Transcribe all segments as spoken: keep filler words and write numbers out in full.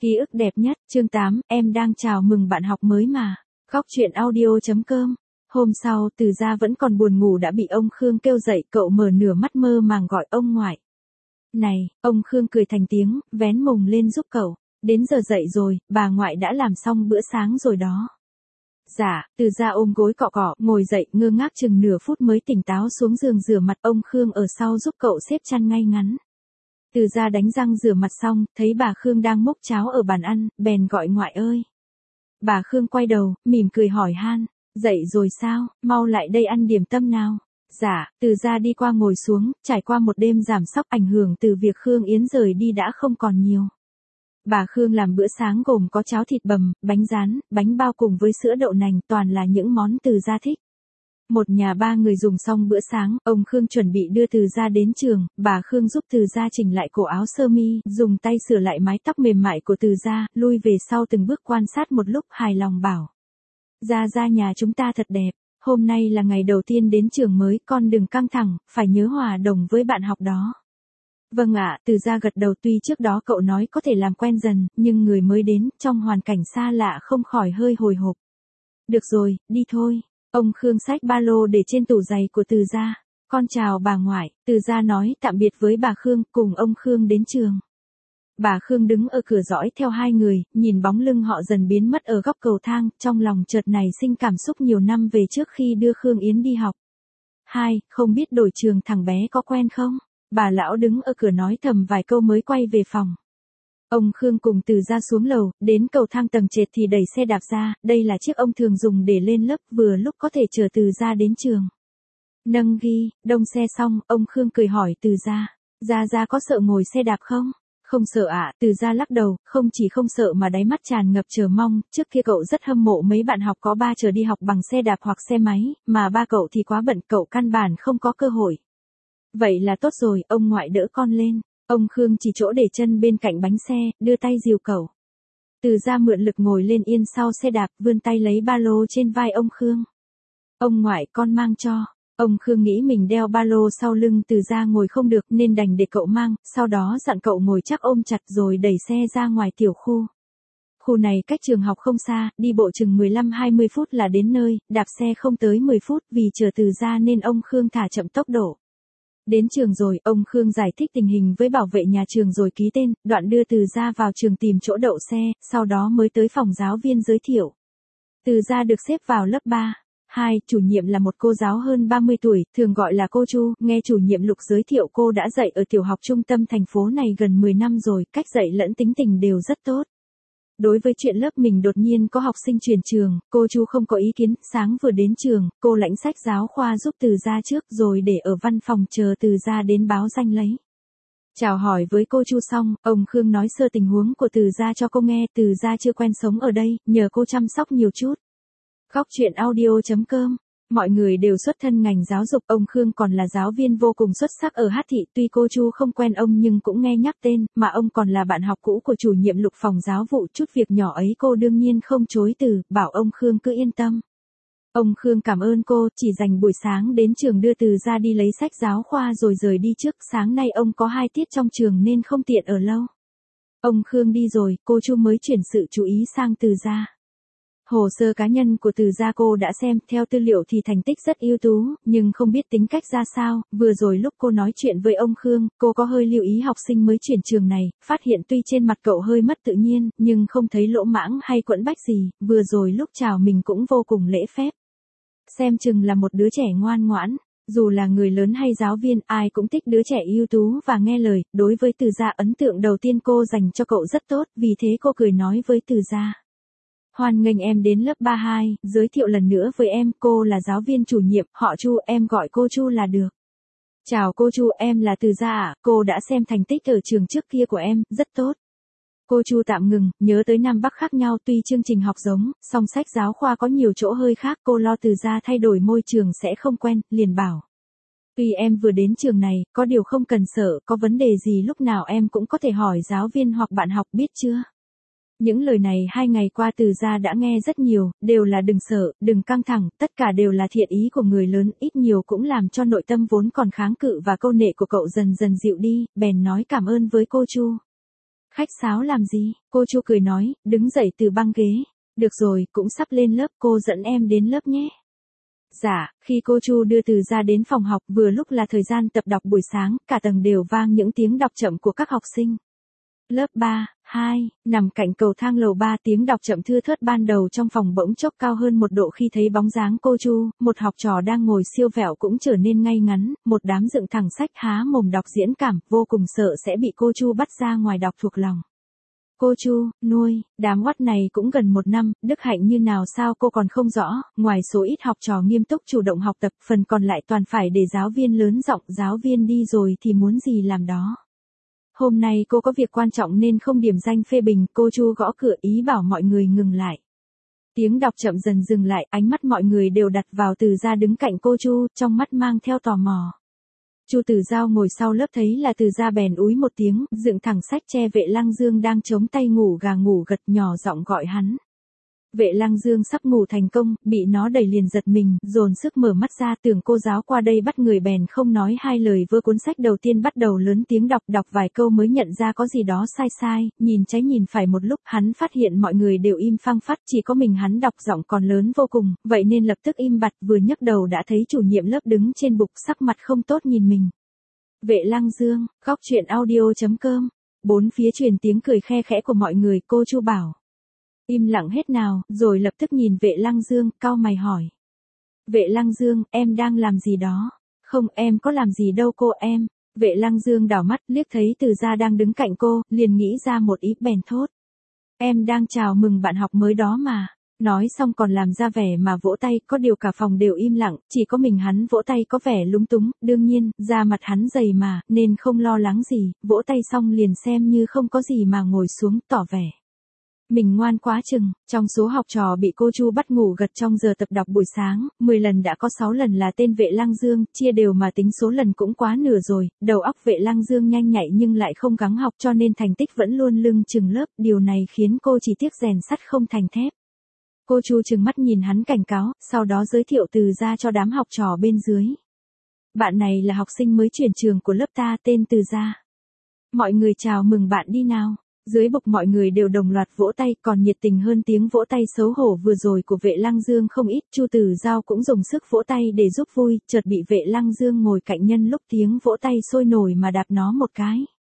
Ký ức đẹp nhất, chương tám, em đang chào mừng bạn học mới mà. Góc truyện audio chấm com. Hôm sau, Từ Gia vẫn còn buồn ngủ đã bị ông Khương kêu dậy, cậu mở nửa mắt mơ màng gọi ông ngoại. Này, ông Khương cười thành tiếng, vén mùng lên giúp cậu. Đến giờ dậy rồi, bà ngoại đã làm xong bữa sáng rồi đó. Dạ, Từ Gia ôm gối cọ cọ, ngồi dậy ngơ ngác chừng nửa phút mới tỉnh táo xuống giường rửa mặt. Ông Khương ở sau giúp cậu xếp chăn ngay ngắn. Từ Gia đánh răng rửa mặt xong, thấy bà Khương đang múc cháo ở bàn ăn, bèn gọi ngoại ơi. Bà Khương quay đầu, mỉm cười hỏi han, dậy rồi sao, mau lại đây ăn điểm tâm nào. Dạ, Từ Gia đi qua ngồi xuống, trải qua một đêm giảm sóc ảnh hưởng từ việc Khương Yến rời đi đã không còn nhiều. Bà Khương làm bữa sáng gồm có cháo thịt bằm, bánh rán, bánh bao cùng với sữa đậu nành, toàn là những món Từ Gia thích. Một nhà ba người dùng xong bữa sáng, ông Khương chuẩn bị đưa Từ Gia đến trường, bà Khương giúp Từ Gia chỉnh lại cổ áo sơ mi, dùng tay sửa lại mái tóc mềm mại của Từ Gia, lui về sau từng bước quan sát một lúc hài lòng bảo. Gia Gia nhà chúng ta thật đẹp, hôm nay là ngày đầu tiên đến trường mới, con đừng căng thẳng, phải nhớ hòa đồng với bạn học đó. Vâng ạ, Từ Gia gật đầu, tuy trước đó cậu nói có thể làm quen dần, nhưng người mới đến, trong hoàn cảnh xa lạ không khỏi hơi hồi hộp. Được rồi, đi thôi. Ông Khương xách ba lô để trên tủ giày của Từ Gia. Con chào bà ngoại, Từ Gia nói tạm biệt với bà Khương, cùng ông Khương đến trường. Bà Khương đứng ở cửa dõi theo hai người, nhìn bóng lưng họ dần biến mất ở góc cầu thang, trong lòng chợt nảy sinh cảm xúc nhiều năm về trước khi đưa Khương Yến đi học. Hai, không biết đổi trường thằng bé có quen không? Bà lão đứng ở cửa nói thầm vài câu mới quay về phòng. Ông Khương cùng Từ Gia xuống lầu, đến cầu thang tầng trệt thì đẩy xe đạp ra, đây là chiếc ông thường dùng để lên lớp, vừa lúc có thể chở Từ Gia đến trường. Nâng ghi, đông xe xong, ông Khương cười hỏi Từ Gia, Gia Gia có sợ ngồi xe đạp không? Không sợ ạ, Từ Gia lắc đầu, không chỉ không sợ mà đáy mắt tràn ngập chờ mong, trước kia cậu rất hâm mộ mấy bạn học có ba chở đi học bằng xe đạp hoặc xe máy, mà ba cậu thì quá bận, cậu căn bản không có cơ hội. Vậy là tốt rồi, ông ngoại đỡ con lên. Ông Khương chỉ chỗ để chân bên cạnh bánh xe, đưa tay dìu cậu. Từ Gia mượn lực ngồi lên yên sau xe đạp, vươn tay lấy ba lô trên vai ông Khương. Ông ngoại con mang cho. Ông Khương nghĩ mình đeo ba lô sau lưng Từ Gia ngồi không được nên đành để cậu mang, sau đó dặn cậu ngồi chắc ôm chặt rồi đẩy xe ra ngoài tiểu khu. Khu này cách trường học không xa, đi bộ chừng mười lăm hai mươi phút là đến nơi, đạp xe không tới mười phút, vì chờ Từ Gia nên ông Khương thả chậm tốc độ. Đến trường rồi, ông Khương giải thích tình hình với bảo vệ nhà trường rồi ký tên, đoạn đưa Từ Gia vào trường tìm chỗ đậu xe, sau đó mới tới phòng giáo viên giới thiệu. Từ Gia được xếp vào lớp ba. Hai, chủ nhiệm là một cô giáo hơn ba mươi tuổi, thường gọi là cô Chu, nghe chủ nhiệm Lục giới thiệu cô đã dạy ở tiểu học trung tâm thành phố này gần mười năm rồi, cách dạy lẫn tính tình đều rất tốt. Đối với chuyện lớp mình đột nhiên có học sinh chuyển trường, cô Chu không có ý kiến, sáng vừa đến trường, cô lãnh sách giáo khoa giúp Từ Gia trước rồi để ở văn phòng chờ Từ Gia đến báo danh lấy. Chào hỏi với cô Chu xong, ông Khương nói sơ tình huống của Từ Gia cho cô nghe, Từ Gia chưa quen sống ở đây, nhờ cô chăm sóc nhiều chút. Góc truyện audio chấm com. Mọi người đều xuất thân ngành giáo dục, ông Khương còn là giáo viên vô cùng xuất sắc ở Hát Thị, tuy cô Chu không quen ông nhưng cũng nghe nhắc tên, mà ông còn là bạn học cũ của chủ nhiệm Lục phòng giáo vụ, chút việc nhỏ ấy cô đương nhiên không chối từ, bảo ông Khương cứ yên tâm. Ông Khương cảm ơn cô, chỉ dành buổi sáng đến trường đưa Từ Gia đi lấy sách giáo khoa rồi rời đi trước, sáng nay ông có hai tiết trong trường nên không tiện ở lâu. Ông Khương đi rồi, cô Chu mới chuyển sự chú ý sang Từ Gia. Hồ sơ cá nhân của Từ Gia cô đã xem, theo tư liệu thì thành tích rất ưu tú, nhưng không biết tính cách ra sao, vừa rồi lúc cô nói chuyện với ông Khương, cô có hơi lưu ý học sinh mới chuyển trường này, phát hiện tuy trên mặt cậu hơi mất tự nhiên, nhưng không thấy lỗ mãng hay quẫn bách gì, vừa rồi lúc chào mình cũng vô cùng lễ phép. Xem chừng là một đứa trẻ ngoan ngoãn, dù là người lớn hay giáo viên, ai cũng thích đứa trẻ ưu tú và nghe lời, đối với Từ Gia ấn tượng đầu tiên cô dành cho cậu rất tốt, vì thế cô cười nói với Từ Gia. Hoan nghênh em đến lớp ba hai, giới thiệu lần nữa với em, cô là giáo viên chủ nhiệm, họ Chu, em gọi cô Chu là được. Chào cô Chu, em là Từ Gia ạ, cô đã xem thành tích ở trường trước kia của em, rất tốt. Cô Chu tạm ngừng, nhớ tới Nam Bắc khác nhau, tuy chương trình học giống, song sách giáo khoa có nhiều chỗ hơi khác, cô lo Từ Gia thay đổi môi trường sẽ không quen, liền bảo. Tuy em vừa đến trường này, có điều không cần sợ, có vấn đề gì lúc nào em cũng có thể hỏi giáo viên hoặc bạn học, biết chưa? Những lời này hai ngày qua Từ Gia đã nghe rất nhiều, đều là đừng sợ, đừng căng thẳng, tất cả đều là thiện ý của người lớn, ít nhiều cũng làm cho nội tâm vốn còn kháng cự và câu nệ của cậu dần dần dịu đi, bèn nói cảm ơn với cô Chu. Khách sáo làm gì? Cô Chu cười nói, đứng dậy từ băng ghế. Được rồi, cũng sắp lên lớp, cô dẫn em đến lớp nhé. Dạ, khi cô Chu đưa Từ Gia đến phòng học vừa lúc là thời gian tập đọc buổi sáng, cả tầng đều vang những tiếng đọc chậm của các học sinh. Lớp ba, hai, nằm cạnh cầu thang lầu ba, tiếng đọc chậm thưa thớt ban đầu trong phòng bỗng chốc cao hơn một độ khi thấy bóng dáng cô Chu, một học trò đang ngồi siêu vẹo cũng trở nên ngay ngắn, một đám dựng thẳng sách há mồm đọc diễn cảm, vô cùng sợ sẽ bị cô Chu bắt ra ngoài đọc thuộc lòng. Cô Chu, nuôi, đám oắt này cũng gần một năm, đức hạnh như nào sao cô còn không rõ, ngoài số ít học trò nghiêm túc chủ động học tập, phần còn lại toàn phải để giáo viên lớn giọng, giáo viên đi rồi thì muốn gì làm đó. Hôm nay cô có việc quan trọng nên không điểm danh phê bình, cô Chu gõ cửa ý bảo mọi người ngừng lại. Tiếng đọc chậm dần dừng lại, ánh mắt mọi người đều đặt vào Từ Gia đứng cạnh cô Chu, trong mắt mang theo tò mò. Chu Tử Giao ngồi sau lớp thấy là Từ Gia bèn úi một tiếng, dựng thẳng sách che Vệ Lăng Dương đang chống tay ngủ gà ngủ gật, nhỏ giọng gọi hắn. Vệ Lăng Dương sắp ngủ thành công, bị nó đẩy liền giật mình, dồn sức mở mắt ra, tưởng cô giáo qua đây bắt người bèn không nói hai lời vơ cuốn sách đầu tiên bắt đầu lớn tiếng đọc, đọc vài câu mới nhận ra có gì đó sai sai, nhìn trái nhìn phải một lúc, hắn phát hiện mọi người đều im phăng phắc, chỉ có mình hắn đọc giọng còn lớn vô cùng, vậy nên lập tức im bặt, vừa nhấc đầu đã thấy chủ nhiệm lớp đứng trên bục, sắc mặt không tốt nhìn mình. Vệ Lăng Dương, góc truyện audio chấm com. Bốn phía truyền tiếng cười khe khẽ của mọi người, cô Chu bảo. Im lặng hết nào, rồi lập tức nhìn Vệ Lăng Dương, cau mày hỏi. Vệ Lăng Dương, em đang làm gì đó? Không, em có làm gì đâu cô em. Vệ Lăng Dương đảo mắt, liếc thấy Từ Gia đang đứng cạnh cô, liền nghĩ ra một ý bèn thốt. Em đang chào mừng bạn học mới đó mà. Nói xong còn làm ra vẻ mà vỗ tay, có điều cả phòng đều im lặng, chỉ có mình hắn vỗ tay có vẻ lúng túng, đương nhiên, da mặt hắn dày mà, nên không lo lắng gì, vỗ tay xong liền xem như không có gì mà ngồi xuống, tỏ vẻ. Mình ngoan quá chừng, trong số học trò bị cô Chu bắt ngủ gật trong giờ tập đọc buổi sáng, mười lần đã có sáu lần là tên Vệ Lăng Dương, chia đều mà tính số lần cũng quá nửa rồi, đầu óc Vệ Lăng Dương nhanh nhạy nhưng lại không gắng học cho nên thành tích vẫn luôn lưng chừng lớp, điều này khiến cô chỉ tiếc rèn sắt không thành thép. Cô Chu trừng mắt nhìn hắn cảnh cáo, sau đó giới thiệu Từ Gia cho đám học trò bên dưới. Bạn này là học sinh mới chuyển trường của lớp ta, tên Từ Gia. Mọi người chào mừng bạn đi nào. Dưới bục mọi người đều đồng loạt vỗ tay, còn nhiệt tình hơn tiếng vỗ tay xấu hổ vừa rồi của Vệ Lăng Dương không ít. Chu Tử Giao cũng dùng sức vỗ tay để giúp vui, chợt bị Vệ Lăng Dương ngồi cạnh nhân lúc tiếng vỗ tay sôi nổi mà đạp nó một cái.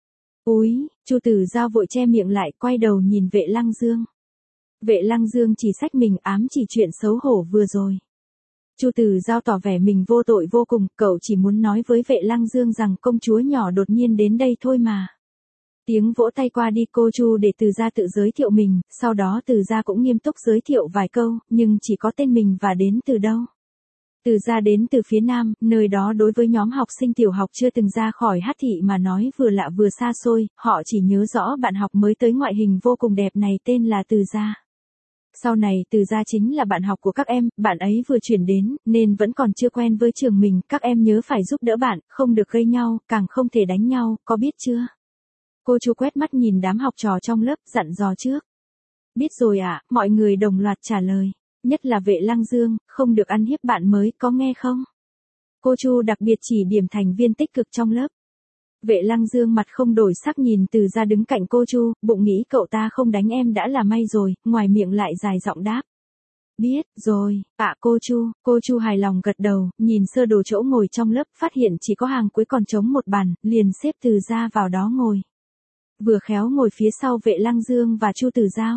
Úi, Chu Tử Giao vội che miệng lại, quay đầu nhìn Vệ Lăng Dương. Vệ Lăng Dương chỉ xách mình, ám chỉ chuyện xấu hổ vừa rồi. Chu Tử Giao tỏ vẻ mình vô tội vô cùng, cậu chỉ muốn nói với Vệ Lăng Dương rằng công chúa nhỏ đột nhiên đến đây thôi mà. Tiếng vỗ tay qua đi, cô Chu để Từ Gia tự giới thiệu mình, sau đó Từ Gia cũng nghiêm túc giới thiệu vài câu, nhưng chỉ có tên mình và đến từ đâu. Từ Gia đến từ phía Nam, nơi đó đối với nhóm học sinh tiểu học chưa từng ra khỏi Hát Thị mà nói vừa lạ vừa xa xôi, họ chỉ nhớ rõ bạn học mới tới ngoại hình vô cùng đẹp này tên là Từ Gia. Sau này Từ Gia chính là bạn học của các em, bạn ấy vừa chuyển đến, nên vẫn còn chưa quen với trường mình, các em nhớ phải giúp đỡ bạn, không được gây nhau, càng không thể đánh nhau, có biết chưa? Cô Chu quét mắt nhìn đám học trò trong lớp, dặn dò trước. Biết rồi ạ, à, mọi người đồng loạt trả lời, nhất là Vệ Lăng Dương, không được ăn hiếp bạn mới, có nghe không? Cô Chu đặc biệt chỉ điểm thành viên tích cực trong lớp. Vệ Lăng Dương mặt không đổi sắc nhìn Từ Gia đứng cạnh cô Chu, bụng nghĩ cậu ta không đánh em đã là may rồi, ngoài miệng lại dài giọng đáp. Biết rồi, ạ à, cô Chu, cô Chu hài lòng gật đầu, nhìn sơ đồ chỗ ngồi trong lớp, phát hiện chỉ có hàng cuối còn trống một bàn, liền xếp Từ Gia vào đó ngồi. Vừa khéo ngồi phía sau Vệ Lăng Dương và Chu Tử Giao.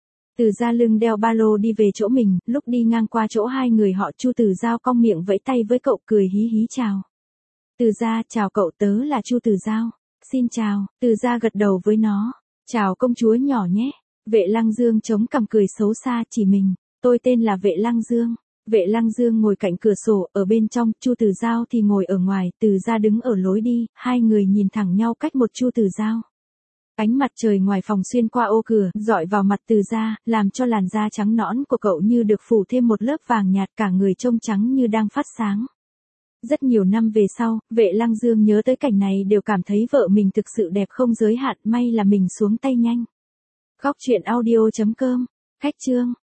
Từ Gia lưng đeo ba lô đi về chỗ mình, lúc đi ngang qua chỗ hai người họ, Chu Tử Giao cong miệng vẫy tay với cậu, cười hí hí chào. Từ Gia, chào cậu, tớ là Chu Tử Giao. Xin chào, Từ Gia gật đầu với nó. Chào công chúa nhỏ nhé. Vệ Lăng Dương chống cằm cười xấu xa chỉ mình. Tôi tên là Vệ Lăng Dương. Vệ Lăng Dương ngồi cạnh cửa sổ, ở bên trong, Chu Tử Giao thì ngồi ở ngoài, Từ Gia đứng ở lối đi, hai người nhìn thẳng nhau cách một Chu Tử Giao. Ánh mặt trời ngoài phòng xuyên qua ô cửa, rọi vào mặt Từ Gia, làm cho làn da trắng nõn của cậu như được phủ thêm một lớp vàng nhạt, cả người trông trắng như đang phát sáng. Rất nhiều năm về sau, Vệ Lăng Dương nhớ tới cảnh này đều cảm thấy vợ mình thực sự đẹp không giới hạn, may là mình xuống tay nhanh. Góc truyện audio chấm com, khách chương.